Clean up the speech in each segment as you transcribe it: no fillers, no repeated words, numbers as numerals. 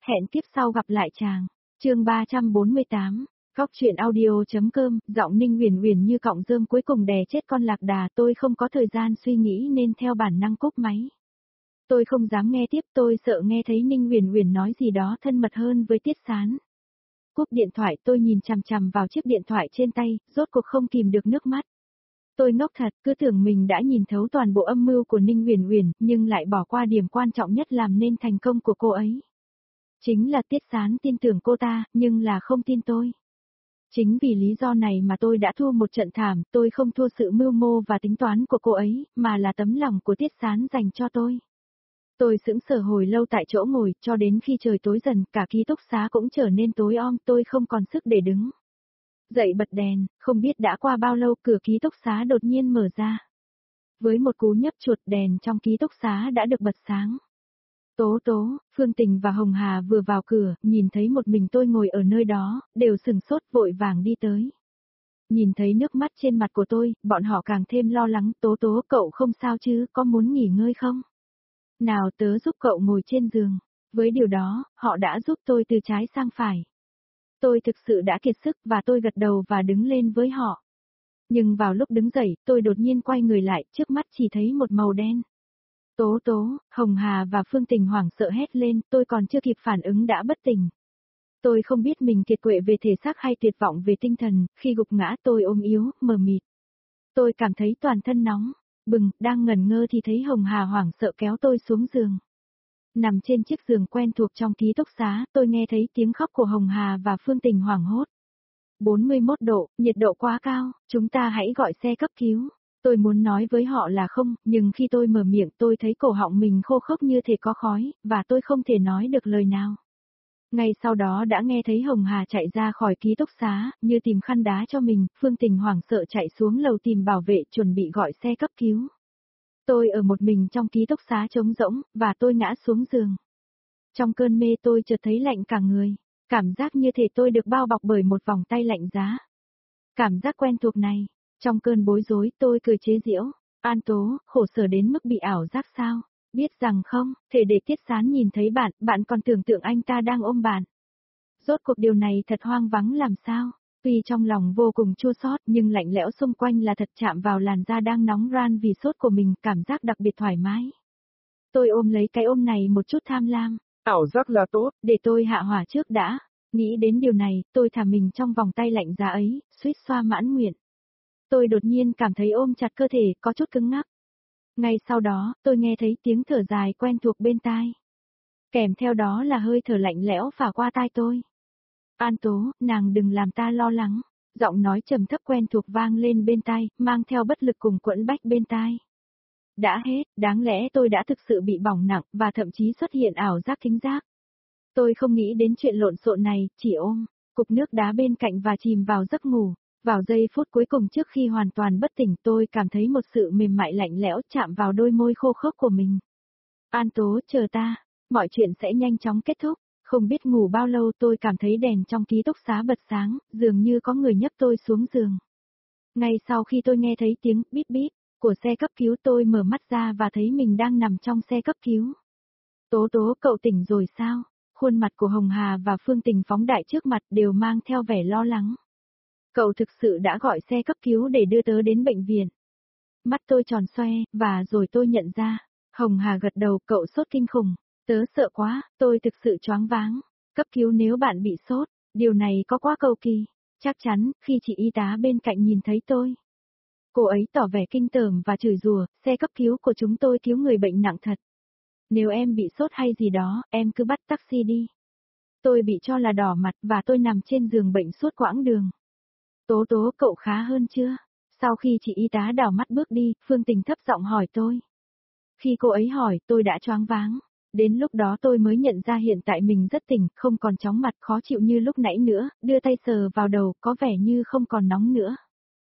Hẹn kiếp sau gặp lại chàng. Chương 348. Góc truyện audio.com, giọng Ninh Huyền Huyền như cọng rơm cuối cùng đè chết con lạc đà, tôi không có thời gian suy nghĩ nên theo bản năng cúp máy. Tôi không dám nghe tiếp, tôi sợ nghe thấy Ninh Huyền Huyền nói gì đó thân mật hơn với Tiết Sán. Cúp điện thoại, tôi nhìn chằm chằm vào chiếc điện thoại trên tay, rốt cuộc không kìm được nước mắt. Tôi ngốc thật, cứ tưởng mình đã nhìn thấu toàn bộ âm mưu của Ninh Huyền Huyền, nhưng lại bỏ qua điểm quan trọng nhất làm nên thành công của cô ấy. Chính là Tiết Sán tin tưởng cô ta, nhưng là không tin tôi. Chính vì lý do này mà tôi đã thua một trận thảm, tôi không thua sự mưu mô và tính toán của cô ấy, mà là tấm lòng của Tiết Sán dành cho tôi. Tôi sững sờ hồi lâu tại chỗ ngồi, cho đến khi trời tối dần, cả ký túc xá cũng trở nên tối om, tôi không còn sức để đứng. Dậy bật đèn, không biết đã qua bao lâu cửa ký túc xá đột nhiên mở ra. Với một cú nhấp chuột đèn trong ký túc xá đã được bật sáng. Tố Tố, Phương Tình và Hồng Hà vừa vào cửa, nhìn thấy một mình tôi ngồi ở nơi đó, đều sừng sốt vội vàng đi tới. Nhìn thấy nước mắt trên mặt của tôi, bọn họ càng thêm lo lắng. Tố Tố, cậu không sao chứ, có muốn nghỉ ngơi không? Nào tớ giúp cậu ngồi trên giường. Với điều đó, họ đã giúp tôi từ trái sang phải. Tôi thực sự đã kiệt sức và tôi gật đầu và đứng lên với họ. Nhưng vào lúc đứng dậy, tôi đột nhiên quay người lại, trước mắt chỉ thấy một màu đen. Tố Tố, Hồng Hà và Phương Tình hoảng sợ hét lên, tôi còn chưa kịp phản ứng đã bất tỉnh. Tôi không biết mình kiệt quệ về thể xác hay tuyệt vọng về tinh thần, khi gục ngã tôi ôm yếu, mờ mịt. Tôi cảm thấy toàn thân nóng, bừng, đang ngẩn ngơ thì thấy Hồng Hà hoảng sợ kéo tôi xuống giường. Nằm trên chiếc giường quen thuộc trong ký túc xá, tôi nghe thấy tiếng khóc của Hồng Hà và Phương Tình hoảng hốt. 41 độ, nhiệt độ quá cao, chúng ta hãy gọi xe cấp cứu. Tôi muốn nói với họ là không, nhưng khi tôi mở miệng tôi thấy cổ họng mình khô khốc như thể có khói, và tôi không thể nói được lời nào. Ngay sau đó đã nghe thấy Hồng Hà chạy ra khỏi ký túc xá, như tìm khăn đá cho mình, Phương Tình hoảng sợ chạy xuống lầu tìm bảo vệ chuẩn bị gọi xe cấp cứu. Tôi ở một mình trong ký túc xá trống rỗng, và tôi ngã xuống giường. Trong cơn mê tôi chợt thấy lạnh cả người, cảm giác như thể tôi được bao bọc bởi một vòng tay lạnh giá. Cảm giác quen thuộc này, trong cơn bối rối tôi cười chế giễu, An Tố, khổ sở đến mức bị ảo giác sao, biết rằng không, thể để Tiết Sán nhìn thấy bạn, bạn còn tưởng tượng anh ta đang ôm bạn. Rốt cuộc điều này thật hoang vắng làm sao, tuy trong lòng vô cùng chua xót nhưng lạnh lẽo xung quanh là thật, chạm vào làn da đang nóng ran vì sốt của mình, cảm giác đặc biệt thoải mái. Tôi ôm lấy cái ôm này một chút tham lam. Ảo giác là tốt, để tôi hạ hỏa trước đã. Nghĩ đến điều này, tôi thả mình trong vòng tay lạnh giá ấy, suýt xoa mãn nguyện. Tôi đột nhiên cảm thấy ôm chặt cơ thể, có chút cứng ngắc. Ngay sau đó, tôi nghe thấy tiếng thở dài quen thuộc bên tai. Kèm theo đó là hơi thở lạnh lẽo phả qua tai tôi. An Tố, nàng đừng làm ta lo lắng. Giọng nói trầm thấp quen thuộc vang lên bên tai, mang theo bất lực cùng quẫn bách bên tai. Đã hết, đáng lẽ tôi đã thực sự bị bỏng nặng, và thậm chí xuất hiện ảo giác thính giác. Tôi không nghĩ đến chuyện lộn xộn này, chỉ ôm cục nước đá bên cạnh và chìm vào giấc ngủ. Vào giây phút cuối cùng trước khi hoàn toàn bất tỉnh, tôi cảm thấy một sự mềm mại lạnh lẽo chạm vào đôi môi khô khốc của mình. An Tố, chờ ta, mọi chuyện sẽ nhanh chóng kết thúc. Không biết ngủ bao lâu tôi cảm thấy đèn trong ký túc xá bật sáng, dường như có người nhấc tôi xuống giường. Ngay sau khi tôi nghe thấy tiếng bíp bíp của xe cấp cứu, tôi mở mắt ra và thấy mình đang nằm trong xe cấp cứu. Tố Tố, cậu tỉnh rồi sao? Khuôn mặt của Hồng Hà và Phương Tình phóng đại trước mặt đều mang theo vẻ lo lắng. Cậu thực sự đã gọi xe cấp cứu để đưa tớ đến bệnh viện. Mắt tôi tròn xoe, và rồi tôi nhận ra. Hồng Hà gật đầu, cậu sốt kinh khủng. Tớ sợ quá, tôi thực sự choáng váng. Cấp cứu nếu bạn bị sốt, điều này có quá cầu kỳ. Chắc chắn, khi chị y tá bên cạnh nhìn thấy tôi, cô ấy tỏ vẻ kinh tởm và chửi rủa, xe cấp cứu của chúng tôi cứu người bệnh nặng thật. Nếu em bị sốt hay gì đó, em cứ bắt taxi đi. Tôi bị cho là đỏ mặt và tôi nằm trên giường bệnh suốt quãng đường. Tố Tố, cậu khá hơn chưa? Sau khi chị y tá đảo mắt bước đi, Phương Tình thấp giọng hỏi tôi. Khi cô ấy hỏi, tôi đã choáng váng. Đến lúc đó tôi mới nhận ra hiện tại mình rất tỉnh, không còn chóng mặt khó chịu như lúc nãy nữa, đưa tay sờ vào đầu, có vẻ như không còn nóng nữa.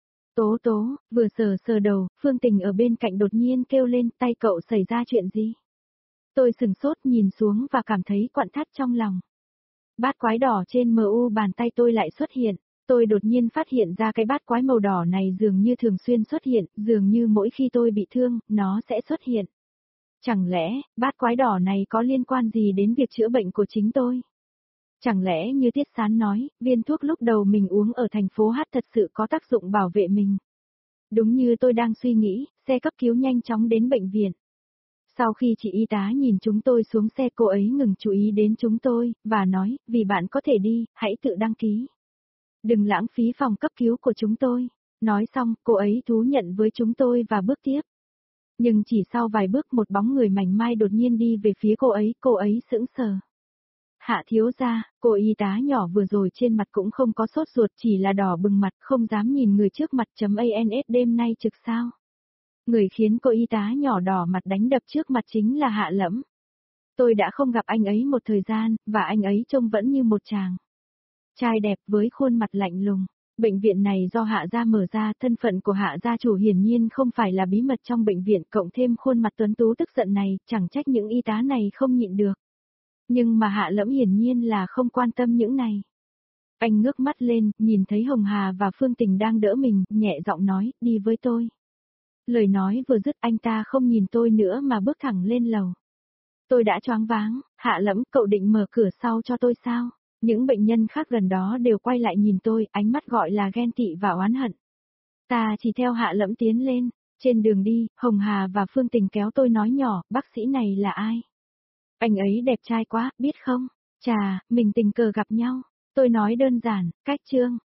Tố Tố, vừa sờ sờ đầu, Phương Tình ở bên cạnh đột nhiên kêu lên, tay cậu xảy ra chuyện gì? Tôi sừng sốt nhìn xuống và cảm thấy quặn thắt trong lòng. Bát quái đỏ trên mu bàn tay tôi lại xuất hiện. Tôi đột nhiên phát hiện ra cái bát quái màu đỏ này dường như thường xuyên xuất hiện, dường như mỗi khi tôi bị thương, nó sẽ xuất hiện. Chẳng lẽ, bát quái đỏ này có liên quan gì đến việc chữa bệnh của chính tôi? Chẳng lẽ như Tiết Sán nói, viên thuốc lúc đầu mình uống ở thành phố Hát thật sự có tác dụng bảo vệ mình? Đúng như tôi đang suy nghĩ, xe cấp cứu nhanh chóng đến bệnh viện. Sau khi chị y tá nhìn chúng tôi xuống xe, cô ấy ngừng chú ý đến chúng tôi, và nói, vì bạn có thể đi, hãy tự đăng ký. Đừng lãng phí phòng cấp cứu của chúng tôi. Nói xong, cô ấy thú nhận với chúng tôi và bước tiếp. Nhưng chỉ sau vài bước một bóng người mảnh mai đột nhiên đi về phía cô ấy sững sờ. Hạ thiếu gia, cô y tá nhỏ vừa rồi trên mặt cũng không có sốt ruột, chỉ là đỏ bừng mặt, không dám nhìn người trước mặt. ANS đêm nay trực sao? Người khiến cô y tá nhỏ đỏ mặt đánh đập trước mặt chính là Hạ Lẫm. Tôi đã không gặp anh ấy một thời gian, và anh ấy trông vẫn như một chàng trai đẹp với khuôn mặt lạnh lùng. Bệnh viện này do Hạ gia mở ra, thân phận của Hạ gia chủ hiển nhiên không phải là bí mật trong bệnh viện, cộng thêm khuôn mặt tuấn tú tức giận này, chẳng trách những y tá này không nhịn được. Nhưng mà Hạ Lẫm hiển nhiên là không quan tâm những này. Anh ngước mắt lên, nhìn thấy Hồng Hà và Phương Tình đang đỡ mình, nhẹ giọng nói, đi với tôi. Lời nói vừa dứt anh ta không nhìn tôi nữa mà bước thẳng lên lầu. Tôi đã choáng váng, Hạ Lẫm, cậu định mở cửa sau cho tôi sao? Những bệnh nhân khác gần đó đều quay lại nhìn tôi, ánh mắt gọi là ghen tị và oán hận. Ta chỉ theo Hạ Lẫm tiến lên. Trên đường đi, Hồng Hà và Phương Tình kéo tôi nói nhỏ, bác sĩ này là ai? Anh ấy đẹp trai quá, biết không? Chà, mình tình cờ gặp nhau. Tôi nói đơn giản, cách trương.